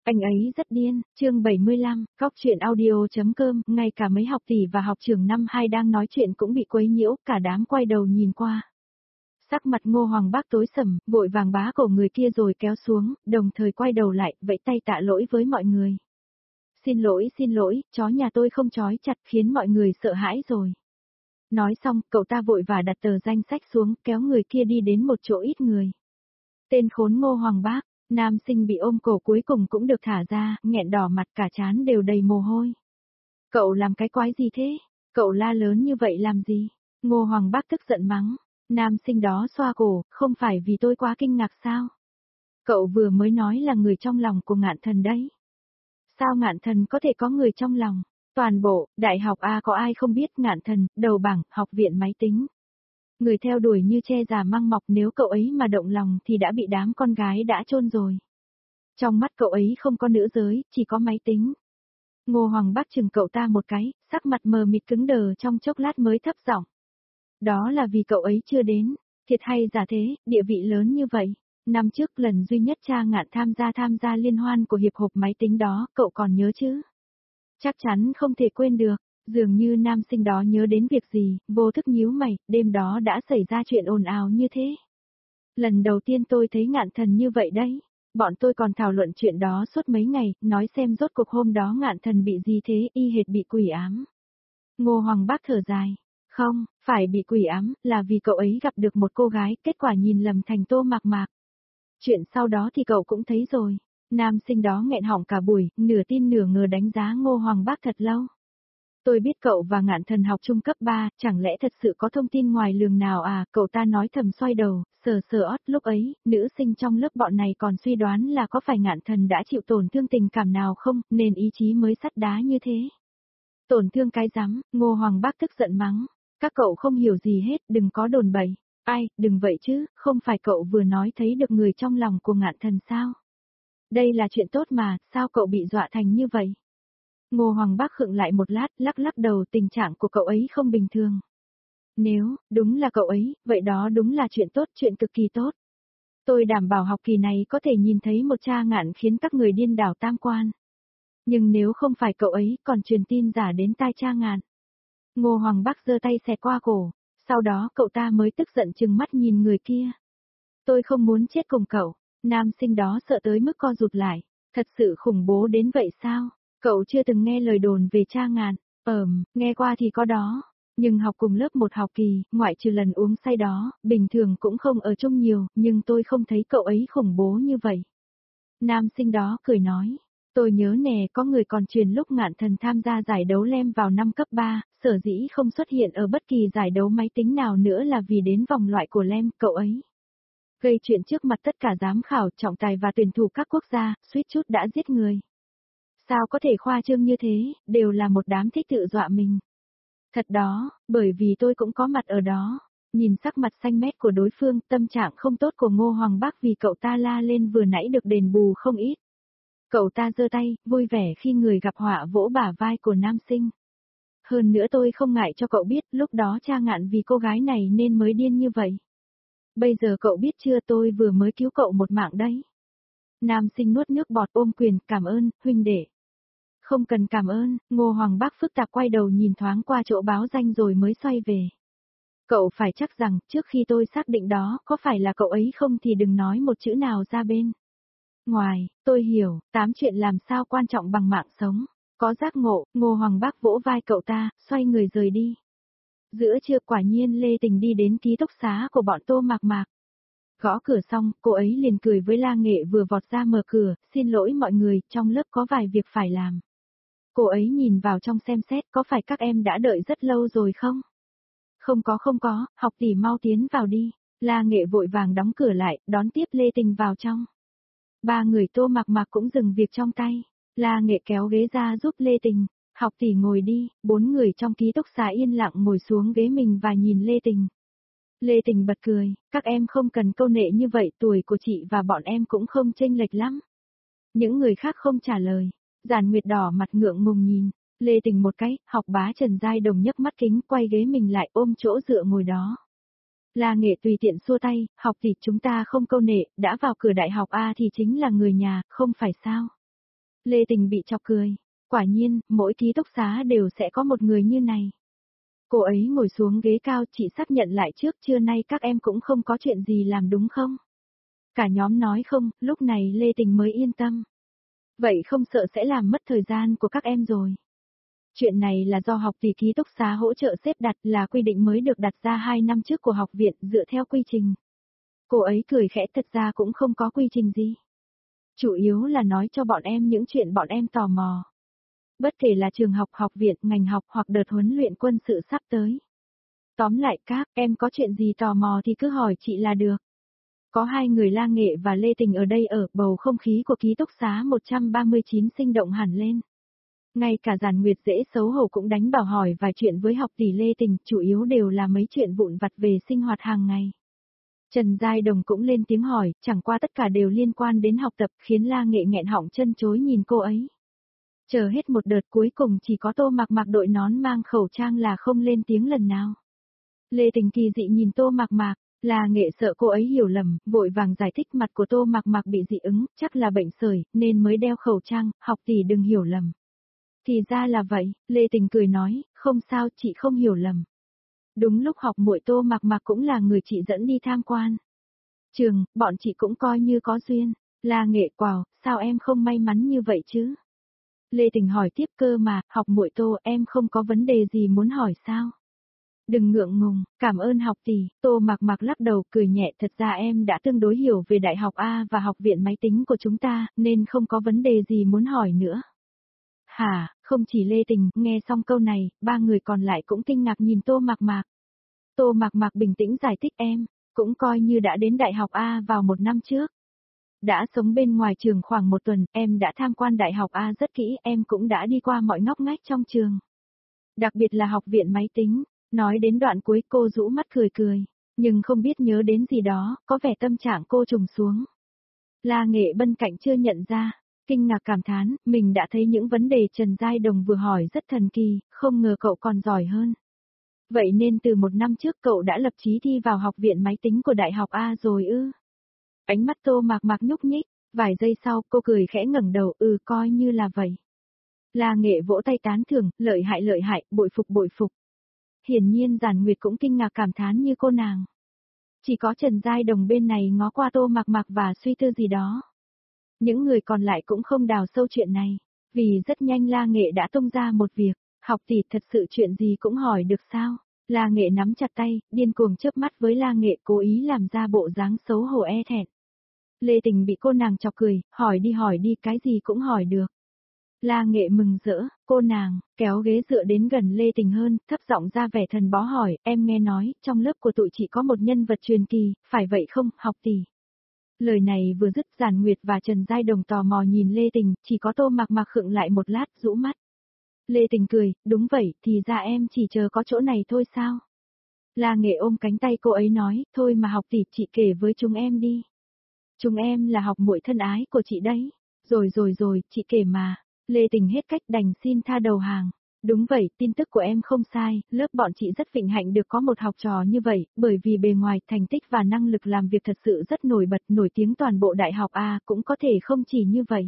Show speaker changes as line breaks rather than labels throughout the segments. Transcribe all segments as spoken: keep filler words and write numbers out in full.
Anh ấy rất điên, chương bảy mươi lăm, góc chuyện audio.com, ngay cả mấy học tỷ và học trưởng năm hai đang nói chuyện cũng bị quấy nhiễu, cả đám quay đầu nhìn qua. Sắc mặt Ngô Hoàng Bác tối sầm, vội vàng bá cổ người kia rồi kéo xuống, đồng thời quay đầu lại, vẫy tay tạ lỗi với mọi người. Xin lỗi xin lỗi, chó nhà tôi không trói chặt khiến mọi người sợ hãi rồi. Nói xong, cậu ta vội và đặt tờ danh sách xuống, kéo người kia đi đến một chỗ ít người. Tên khốn Ngô Hoàng Bác. Nam sinh bị ôm cổ cuối cùng cũng được thả ra, nghẹn đỏ mặt cả trán đều đầy mồ hôi. Cậu làm cái quái gì thế? Cậu la lớn như vậy làm gì? Ngô Hoàng Bác tức giận mắng. Nam sinh đó xoa cổ, không phải vì tôi quá kinh ngạc sao? Cậu vừa mới nói là người trong lòng của Ngạn Thần đấy. Sao Ngạn Thần có thể có người trong lòng? Toàn bộ, đại học A có ai không biết Ngạn Thần, đầu bảng, học viện máy tính. Người theo đuổi như che già măng mọc, nếu cậu ấy mà động lòng thì đã bị đám con gái đã chôn rồi. Trong mắt cậu ấy không có nữ giới, chỉ có máy tính. Ngô Hoàng Bác chừng cậu ta một cái, sắc mặt mờ mịt cứng đờ trong chốc lát mới thấp giọng. Đó là vì cậu ấy chưa đến, thiệt hay giả thế, địa vị lớn như vậy. Năm trước lần duy nhất cha Ngạn tham gia tham gia liên hoan của hiệp hội máy tính đó, cậu còn nhớ chứ? Chắc chắn không thể quên được. Dường như nam sinh đó nhớ đến việc gì, vô thức nhíu mày, đêm đó đã xảy ra chuyện ồn ào như thế. Lần đầu tiên tôi thấy Ngạn Thần như vậy đấy. Bọn tôi còn thảo luận chuyện đó suốt mấy ngày, nói xem rốt cuộc hôm đó Ngạn Thần bị gì thế, y hệt bị quỷ ám. Ngô Hoàng Bác thở dài. Không, phải bị quỷ ám, là vì cậu ấy gặp được một cô gái, kết quả nhìn lầm thành Tô Mạc Mạc. Chuyện sau đó thì cậu cũng thấy rồi. Nam sinh đó nghẹn họng cả buổi, nửa tin nửa ngờ đánh giá Ngô Hoàng Bác thật lâu. Tôi biết cậu và Ngạn Thần học trung cấp ba, chẳng lẽ thật sự có thông tin ngoài lường nào à, cậu ta nói thầm xoay đầu, sờ sờ ót, lúc ấy, nữ sinh trong lớp bọn này còn suy đoán là có phải Ngạn Thần đã chịu tổn thương tình cảm nào không, nên ý chí mới sắt đá như thế. Tổn thương cái rắm, Ngô Hoàng Bác tức giận mắng, các cậu không hiểu gì hết, đừng có đồn bậy, ai, đừng vậy chứ, không phải cậu vừa nói thấy được người trong lòng của Ngạn Thần sao? Đây là chuyện tốt mà, sao cậu bị dọa thành như vậy? Ngô Hoàng Bác khựng lại một lát, lắc lắc đầu, tình trạng của cậu ấy không bình thường. Nếu, đúng là cậu ấy, vậy đó đúng là chuyện tốt, chuyện cực kỳ tốt. Tôi đảm bảo học kỳ này có thể nhìn thấy một cha Ngạn khiến các người điên đảo tam quan. Nhưng nếu không phải cậu ấy, còn truyền tin giả đến tai cha Ngạn. Ngô Hoàng Bác giơ tay xẹt qua cổ, sau đó cậu ta mới tức giận trừng mắt nhìn người kia. Tôi không muốn chết cùng cậu, nam sinh đó sợ tới mức co rụt lại, thật sự khủng bố đến vậy sao? Cậu chưa từng nghe lời đồn về cha Ngạn, ờm, nghe qua thì có đó, nhưng học cùng lớp một học kỳ, ngoại trừ lần uống say đó, bình thường cũng không ở chung nhiều, nhưng tôi không thấy cậu ấy khủng bố như vậy. Nam sinh đó cười nói, tôi nhớ nè, có người còn truyền lúc Ngạn Thần tham gia giải đấu lem vào năm cấp ba, sở dĩ không xuất hiện ở bất kỳ giải đấu máy tính nào nữa là vì đến vòng loại của lem, cậu ấy gây chuyện trước mặt tất cả giám khảo, trọng tài và tuyển thủ các quốc gia, suýt chút đã giết người. Sao có thể khoa trương như thế, đều là một đám thích tự dọa mình. Thật đó, bởi vì tôi cũng có mặt ở đó. Nhìn sắc mặt xanh mét của đối phương, tâm trạng không tốt của Ngô Hoàng Bác vì cậu ta la lên vừa nãy được đền bù không ít. Cậu ta giơ tay, vui vẻ khi người gặp họa vỗ bả vai của nam sinh. Hơn nữa tôi không ngại cho cậu biết, lúc đó cha Ngạn vì cô gái này nên mới điên như vậy. Bây giờ cậu biết chưa, tôi vừa mới cứu cậu một mạng đấy. Nam sinh nuốt nước bọt ôm quyền, cảm ơn, huynh đệ. Không cần cảm ơn, Ngô Hoàng Bác phức tạp quay đầu nhìn thoáng qua chỗ báo danh rồi mới xoay về. Cậu phải chắc rằng, trước khi tôi xác định đó, có phải là cậu ấy không thì đừng nói một chữ nào ra bên. Ngoài, tôi hiểu, tám chuyện làm sao quan trọng bằng mạng sống. Có giác ngộ, Ngô Hoàng Bác vỗ vai cậu ta, xoay người rời đi. Giữa trưa quả nhiên Lê Tình đi đến ký túc xá của bọn Tô Mạc Mạc. Gõ cửa xong, cô ấy liền cười với La Nghệ vừa vọt ra mở cửa, xin lỗi mọi người, trong lớp có vài việc phải làm. Cô ấy nhìn vào trong xem xét, có phải các em đã đợi rất lâu rồi không? Không có không có, học tỷ mau tiến vào đi. La Nghệ vội vàng đóng cửa lại, đón tiếp Lê Tình vào trong. Ba người Tô Mạc Mạc cũng dừng việc trong tay. La Nghệ kéo ghế ra giúp Lê Tình. Học tỷ ngồi đi, bốn người trong ký túc xá yên lặng ngồi xuống ghế mình và nhìn Lê Tình. Lê Tình bật cười, các em không cần câu nệ như vậy, tuổi của chị và bọn em cũng không chênh lệch lắm. Những người khác không trả lời. Giản Nguyệt đỏ mặt ngượng ngùng nhìn, Lê Tình một cái, học bá Trần Giai Đồng nhấc mắt kính quay ghế mình lại ôm chỗ dựa ngồi đó. La Nghệ tùy tiện xua tay, học tỷ chúng ta không câu nệ, đã vào cửa đại học A thì chính là người nhà, không phải sao. Lê Tình bị chọc cười. Quả nhiên, mỗi ký túc xá đều sẽ có một người như này. Cô ấy ngồi xuống ghế cao, chị xác nhận lại trước, trưa nay các em cũng không có chuyện gì làm đúng không? Cả nhóm nói không, lúc này Lê Tình mới yên tâm. Vậy không sợ sẽ làm mất thời gian của các em rồi. Chuyện này là do học tỷ ký túc xá hỗ trợ xếp đặt, là quy định mới được đặt ra hai năm trước của học viện dựa theo quy trình. Cô ấy cười khẽ, thật ra cũng không có quy trình gì. Chủ yếu là nói cho bọn em những chuyện bọn em tò mò. Bất kể là trường học, học viện, ngành học hoặc đợt huấn luyện quân sự sắp tới. Tóm lại các em có chuyện gì tò mò thì cứ hỏi chị là được. Có hai người La Nghệ và Lê Tình ở đây ở, bầu không khí của ký túc xá một trăm ba mươi chín sinh động hẳn lên. Ngay cả Giản Nguyệt dễ xấu hổ cũng đánh bảo hỏi vài chuyện với học tỷ Lê Tình, chủ yếu đều là mấy chuyện vụn vặt về sinh hoạt hàng ngày. Trần Giai Đồng cũng lên tiếng hỏi, chẳng qua tất cả đều liên quan đến học tập, khiến La Nghệ nghẹn họng chân chối nhìn cô ấy. Chờ hết một đợt cuối cùng chỉ có Tô Mặc Mặc đội nón mang khẩu trang là không lên tiếng lần nào. Lê Tình kỳ dị nhìn Tô Mặc Mặc, La Nghệ sợ cô ấy hiểu lầm, vội vàng giải thích mặt của Tô Mặc Mặc bị dị ứng, chắc là bệnh sởi, nên mới đeo khẩu trang, học tỷ đừng hiểu lầm. Thì ra là vậy, Lê Tình cười nói, không sao, chị không hiểu lầm. Đúng lúc học muội Tô Mặc Mặc cũng là người chị dẫn đi tham quan. Trường, bọn chị cũng coi như có duyên. La Nghệ quào, sao em không may mắn như vậy chứ? Lê Tình hỏi tiếp, cơ mà, học muội Tô, em không có vấn đề gì muốn hỏi sao? Đừng ngượng ngùng, cảm ơn học tỷ. Tô Mặc Mặc lắc đầu cười nhẹ, thật ra em đã tương đối hiểu về đại học A và học viện máy tính của chúng ta, nên không có vấn đề gì muốn hỏi nữa. Hả, không chỉ Lê Tình, nghe xong câu này, ba người còn lại cũng kinh ngạc nhìn Tô Mặc Mặc. Tô Mặc Mặc bình tĩnh giải thích, em cũng coi như đã đến đại học A vào một năm trước. Đã sống bên ngoài trường khoảng một tuần, em đã tham quan đại học A rất kỹ, em cũng đã đi qua mọi ngóc ngách trong trường. Đặc biệt là học viện máy tính, nói đến đoạn cuối cô rũ mắt cười cười, nhưng không biết nhớ đến gì đó, có vẻ tâm trạng cô trùng xuống. La Nghệ bên cạnh chưa nhận ra, kinh ngạc cảm thán, mình đã thấy những vấn đề Trần Giai Đồng vừa hỏi rất thần kỳ, không ngờ cậu còn giỏi hơn. Vậy nên từ một năm trước cậu đã lập chí thi vào học viện máy tính của đại học A rồi ư? Ánh mắt Tô Mặc Mặc nhúc nhích, vài giây sau cô cười khẽ ngẩng đầu, ừ coi như là vậy. La Nghệ vỗ tay tán thưởng, lợi hại lợi hại, bội phục bội phục. Hiển nhiên Giản Nguyệt cũng kinh ngạc cảm thán như cô nàng. Chỉ có Trần Giai Đồng bên này ngó qua Tô Mặc Mặc và suy tư gì đó. Những người còn lại cũng không đào sâu chuyện này, vì rất nhanh La Nghệ đã tung ra một việc, học tỷ thật sự chuyện gì cũng hỏi được sao? La Nghệ nắm chặt tay, điên cuồng chớp mắt với La Nghệ, cố ý làm ra bộ dáng xấu hổ e thẹn. Lê Tình bị cô nàng chọc cười, hỏi đi hỏi đi, cái gì cũng hỏi được. La Nghệ mừng rỡ, cô nàng, kéo ghế dựa đến gần Lê Tình hơn, thấp giọng ra vẻ thần bó hỏi, em nghe nói, trong lớp của tụi chị có một nhân vật truyền kỳ, phải vậy không, học tỷ? Lời này vừa dứt, Giản Nguyệt và Trần Giai Đồng tò mò nhìn Lê Tình, chỉ có Tô Mặc Mặc khựng lại một lát, rũ mắt. Lê Tình cười, đúng vậy, thì ra em chỉ chờ có chỗ này thôi sao? La Nghệ ôm cánh tay cô ấy nói, thôi mà học tỷ, chị kể với chúng em đi. Chúng em là học muội thân ái của chị đấy. Rồi rồi rồi, chị kể mà. Lê Tình hết cách đành xin tha đầu hàng. Đúng vậy, tin tức của em không sai, lớp bọn chị rất vinh hạnh được có một học trò như vậy, bởi vì bề ngoài, thành tích và năng lực làm việc thật sự rất nổi bật, nổi tiếng toàn bộ đại học A, cũng có thể không chỉ như vậy.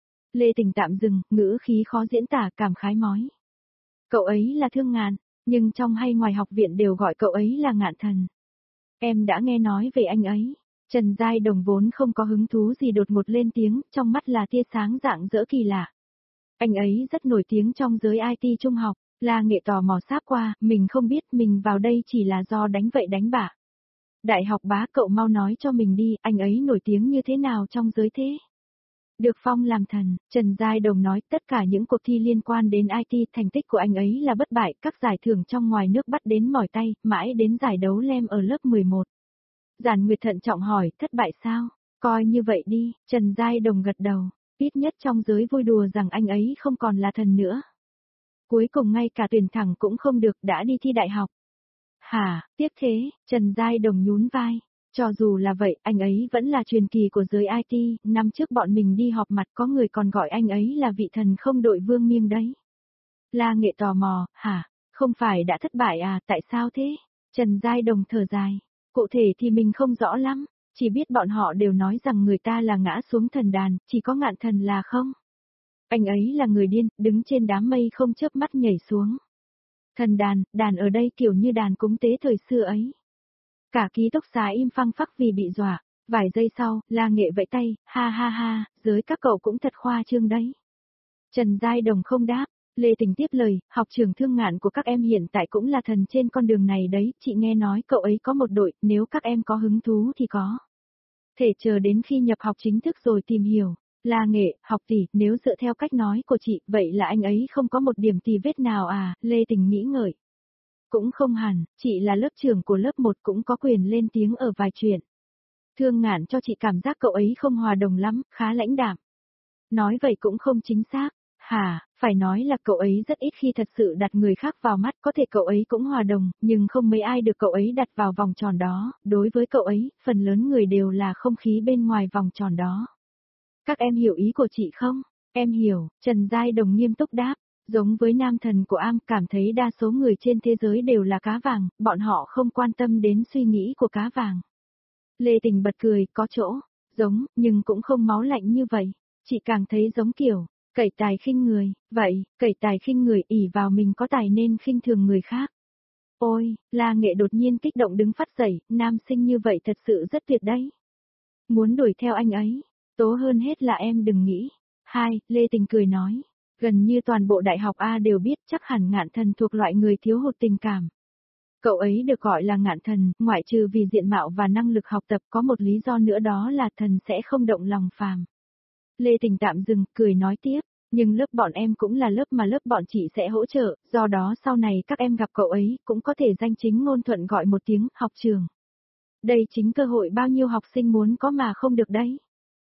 Lê Tình tạm dừng, ngữ khí khó diễn tả, cảm khái mói. Cậu ấy là Thương Ngạn, nhưng trong hay ngoài học viện đều gọi cậu ấy là Ngạn Thần. Em đã nghe nói về anh ấy. Trần Giai Đồng vốn không có hứng thú gì đột ngột lên tiếng, trong mắt là tia sáng rạng rỡ kỳ lạ. Anh ấy rất nổi tiếng trong giới i tê trung học, La Nghệ tò mò sáp qua, mình không biết mình vào đây chỉ là do đánh vậy đánh bạ. Đại học bá, cậu mau nói cho mình đi, anh ấy nổi tiếng như thế nào trong giới thế? Được phong làm thần, Trần Giai Đồng nói tất cả những cuộc thi liên quan đến i tê, thành tích của anh ấy là bất bại, các giải thưởng trong ngoài nước bắt đến mỏi tay, mãi đến giải đấu lem ở lớp mười một. Giản Nguyệt thận trọng hỏi, thất bại sao? Coi như vậy đi, Trần Giai Đồng gật đầu, ít nhất trong giới vui đùa rằng anh ấy không còn là thần nữa. Cuối cùng ngay cả tuyển thẳng cũng không được, đã đi thi đại học. Hả, tiếc thế, Trần Giai Đồng nhún vai. Cho dù là vậy, anh ấy vẫn là truyền kỳ của giới i tê, năm trước bọn mình đi họp mặt có người còn gọi anh ấy là vị thần không đội vương miêng đấy. La Nghệ tò mò, hả, không phải đã thất bại à, tại sao thế? Trần Giai Đồng thở dài, cụ thể thì mình không rõ lắm, chỉ biết bọn họ đều nói rằng người ta là ngã xuống thần đàn, chỉ có Ngạn Thần là không. Anh ấy là người điên, đứng trên đám mây không chớp mắt nhảy xuống. Thần đàn, đàn ở đây kiểu như đàn cúng tế thời xưa ấy. Cả ký túc xá im phăng phắc vì bị dọa. Vài giây sau, La Nghệ vẫy tay, ha ha ha, giới các cậu cũng thật khoa trương đấy. Trần Giai Đồng không đáp. Lê Tình tiếp lời, học trường Thương Ngạn của các em hiện tại cũng là thần trên con đường này đấy, chị nghe nói cậu ấy có một đội, nếu các em có hứng thú thì có. Thể chờ đến khi nhập học chính thức rồi tìm hiểu. La Nghệ, học tỷ, nếu dựa theo cách nói của chị, vậy là anh ấy không có một điểm tì vết nào à, Lê Tình nghĩ ngợi. Cũng không hẳn, chị là lớp trưởng của lớp một cũng có quyền lên tiếng ở vài chuyện. Thương Ngạn cho chị cảm giác cậu ấy không hòa đồng lắm, khá lãnh đạm. Nói vậy cũng không chính xác. Hả, phải nói là cậu ấy rất ít khi thật sự đặt người khác vào mắt, có thể cậu ấy cũng hòa đồng, nhưng không mấy ai được cậu ấy đặt vào vòng tròn đó, đối với cậu ấy, phần lớn người đều là không khí bên ngoài vòng tròn đó. Các em hiểu ý của chị không? Em hiểu, Trần Giai Đồng nghiêm túc đáp, giống với nam thần của Am, cảm thấy đa số người trên thế giới đều là cá vàng, bọn họ không quan tâm đến suy nghĩ của cá vàng. Lê Tình bật cười, có chỗ, giống, nhưng cũng không máu lạnh như vậy, chị càng thấy giống kiểu cẩy tài khinh người, vậy, cẩy tài khinh người ỷ vào mình có tài nên khinh thường người khác. Ôi, La Nghệ đột nhiên kích động đứng phát dậy, nam sinh như vậy thật sự rất tuyệt đấy. Muốn đuổi theo anh ấy, tố hơn hết là em đừng nghĩ. Hai, Lê Tình cười nói, gần như toàn bộ đại học A đều biết chắc hẳn Ngạn Thần thuộc loại người thiếu hụt tình cảm. Cậu ấy được gọi là Ngạn Thần, ngoại trừ vì diện mạo và năng lực học tập có một lý do nữa đó là thần sẽ không động lòng phàm. Lê Tình tạm dừng, cười nói tiếp, nhưng lớp bọn em cũng là lớp mà lớp bọn chị sẽ hỗ trợ, do đó sau này các em gặp cậu ấy cũng có thể danh chính ngôn thuận gọi một tiếng học trường. Đây chính cơ hội bao nhiêu học sinh muốn có mà không được đấy.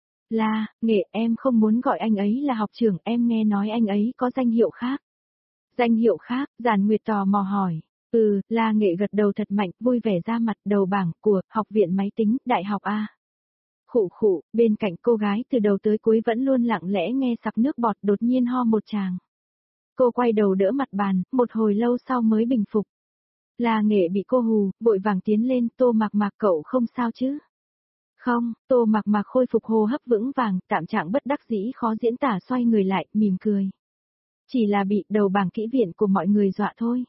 La, Nghệ, em không muốn gọi anh ấy là học trưởng, em nghe nói anh ấy có danh hiệu khác. Danh hiệu khác, Giản Nguyệt tò mò hỏi. Ừ, La Nghệ gật đầu thật mạnh, vui vẻ ra mặt đầu bảng của Học viện Máy tính, Đại học A. Khụ khụ, bên cạnh cô gái từ đầu tới cuối vẫn luôn lặng lẽ nghe sặc nước bọt đột nhiên ho một tràng. Cô quay đầu đỡ mặt bàn, một hồi lâu sau mới bình phục. La Nghệ bị cô hù, vội vàng tiến lên, Tô Mạc Mạc cậu không sao chứ? Không, Tô Mạc Mạc khôi phục hô hấp vững vàng, tạm trạng bất đắc dĩ khó diễn tả xoay người lại, mỉm cười. Chỉ là bị đầu bảng kỹ viện của mọi người dọa thôi.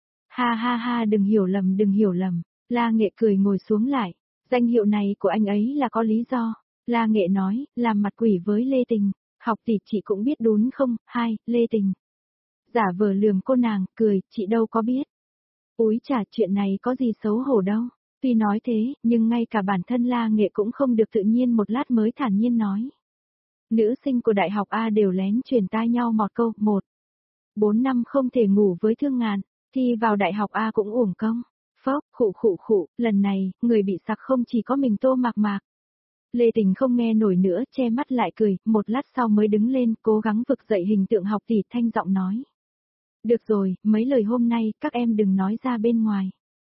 Ha ha ha đừng hiểu lầm đừng hiểu lầm, La Nghệ cười ngồi xuống lại. Danh hiệu này của anh ấy là có lý do. La Nghệ nói, làm mặt quỷ với Lê Tình. Học tỷ chị cũng biết đúng không? Hai, Lê Tình. Giả vờ lườm cô nàng, cười, chị đâu có biết. Úi chà, chuyện này có gì xấu hổ đâu. Tuy nói thế, nhưng ngay cả bản thân La Nghệ cũng không được tự nhiên một lát mới thản nhiên nói. Nữ sinh của đại học A đều lén truyền tai nhau một câu, một. Bốn năm không thể ngủ với Thương Ngạn, thì vào đại học A cũng uổng công. Phốc, khụ khụ khụ, lần này, người bị sặc không chỉ có mình Tô Mạc Mạc. Lê Tình không nghe nổi nữa, che mắt lại cười, một lát sau mới đứng lên, cố gắng vực dậy hình tượng học tỷ, thanh giọng nói. Được rồi, mấy lời hôm nay, các em đừng nói ra bên ngoài.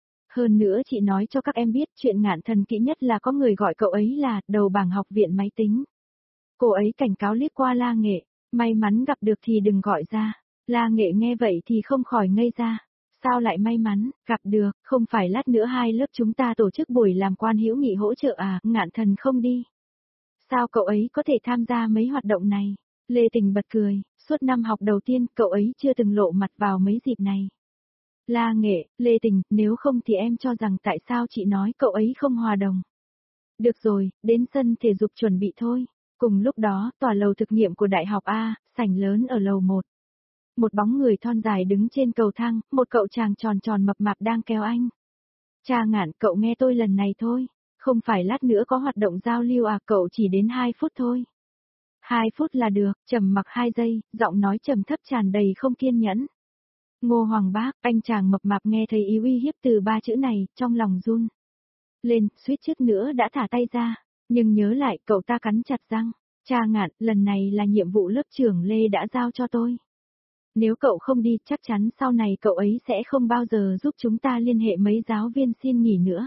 Hơn nữa chị nói cho các em biết chuyện Ngạn thần kỹ nhất là có người gọi cậu ấy là đầu bảng học viện máy tính. Cô ấy cảnh cáo liếc qua La Nghệ, may mắn gặp được thì đừng gọi ra. La Nghệ nghe vậy thì không khỏi ngây ra. Sao lại may mắn, gặp được, không phải lát nữa hai lớp chúng ta tổ chức buổi làm quan hữu nghị hỗ trợ à, Ngạn thần không đi. Sao cậu ấy có thể tham gia mấy hoạt động này? Lê Tình bật cười, suốt năm học đầu tiên cậu ấy chưa từng lộ mặt vào mấy dịp này. La Nghệ, Lê Tình, nếu không thì em cho rằng tại sao chị nói cậu ấy không hòa đồng. Được rồi, đến sân thể dục chuẩn bị thôi. Cùng lúc đó, tòa lầu thực nghiệm của Đại học A, sảnh lớn ở lầu một. Một bóng người thon dài đứng trên cầu thang, một cậu chàng tròn tròn mập mạp đang kéo anh. Cha Ngạn, cậu nghe tôi lần này thôi, không phải lát nữa có hoạt động giao lưu à, cậu chỉ đến hai phút thôi. Hai phút là được, trầm mặc hai giây, giọng nói trầm thấp tràn đầy không kiên nhẫn. Ngô Hoàng Bác, anh chàng mập mạp nghe thấy ý uy hiếp từ ba chữ này, trong lòng run. Lên, suýt chút nữa đã thả tay ra, nhưng nhớ lại cậu ta cắn chặt răng. Cha Ngạn, lần này là nhiệm vụ lớp trưởng Lê đã giao cho tôi. Nếu cậu không đi, chắc chắn sau này cậu ấy sẽ không bao giờ giúp chúng ta liên hệ mấy giáo viên xin nghỉ nữa.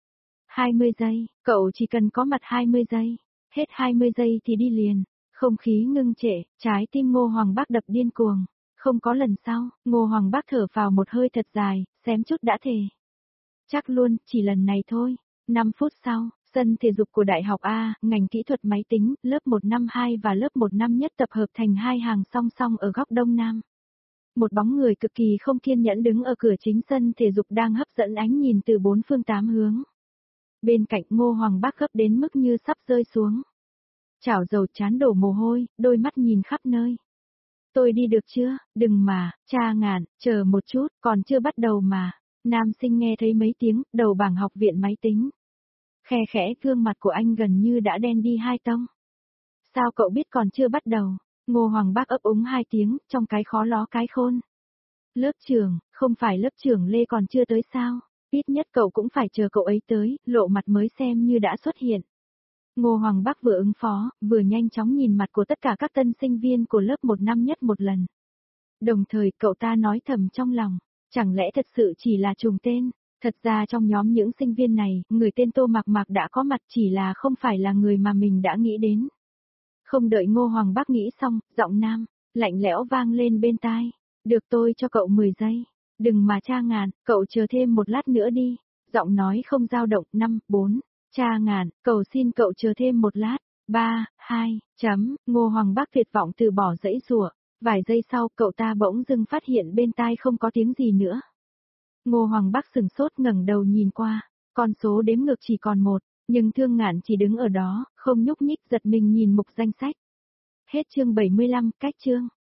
hai mươi giây, cậu chỉ cần có mặt hai mươi giây. Hết hai mươi giây thì đi liền. Không khí ngưng trệ, trái tim Ngô Hoàng Bác đập điên cuồng. Không có lần sau, Ngô Hoàng Bác thở vào một hơi thật dài, xém chút đã thề. Chắc luôn, chỉ lần này thôi. năm phút sau, Sân thể dục của Đại học A, ngành kỹ thuật máy tính, lớp một năm hai và lớp một năm nhất tập hợp thành hai hàng song song ở góc đông nam. Một bóng người cực kỳ không kiên nhẫn đứng ở cửa chính sân thể dục đang hấp dẫn ánh nhìn từ bốn phương tám hướng. Bên cạnh Ngô Hoàng Bác gấp đến mức như sắp rơi xuống. Chảo dầu chán đổ mồ hôi, đôi mắt nhìn khắp nơi. Tôi đi được chưa? Đừng mà, cha Ngạn, chờ một chút, còn chưa bắt đầu mà. Nam sinh nghe thấy mấy tiếng, đầu bảng học viện máy tính. Khe khẽ gương mặt của anh gần như đã đen đi hai tông. Sao cậu biết còn chưa bắt đầu? Ngô Hoàng Bác ấp úng hai tiếng, trong cái khó ló cái khôn. Lớp trưởng, không phải lớp trưởng Lê còn chưa tới sao? Ít nhất cậu cũng phải chờ cậu ấy tới, lộ mặt mới xem như đã xuất hiện. Ngô Hoàng Bác vừa ứng phó, vừa nhanh chóng nhìn mặt của tất cả các tân sinh viên của lớp một năm nhất một lần. Đồng thời cậu ta nói thầm trong lòng, chẳng lẽ thật sự chỉ là trùng tên? Thật ra trong nhóm những sinh viên này, người tên Tô Mạc Mạc đã có mặt chỉ là không phải là người mà mình đã nghĩ đến. Không đợi Ngô Hoàng Bác nghĩ xong, giọng nam, lạnh lẽo vang lên bên tai. Được tôi cho cậu mười giây. Đừng mà cha Ngạn, cậu chờ thêm một lát nữa đi. Giọng nói không dao động, năm, bốn. Cha Ngạn, cầu xin cậu chờ thêm một lát. ba, hai, chấm, Ngô Hoàng Bác tuyệt vọng từ bỏ dãy rủa. Vài giây sau cậu ta bỗng dưng phát hiện bên tai không có tiếng gì nữa. Ngô Hoàng Bác sừng sốt ngẩng đầu nhìn qua, con số đếm ngược chỉ còn một, nhưng Thương Ngạn chỉ đứng ở đó, không nhúc nhích giật mình nhìn mục danh sách. Hết chương bảy mươi lăm, cách chương.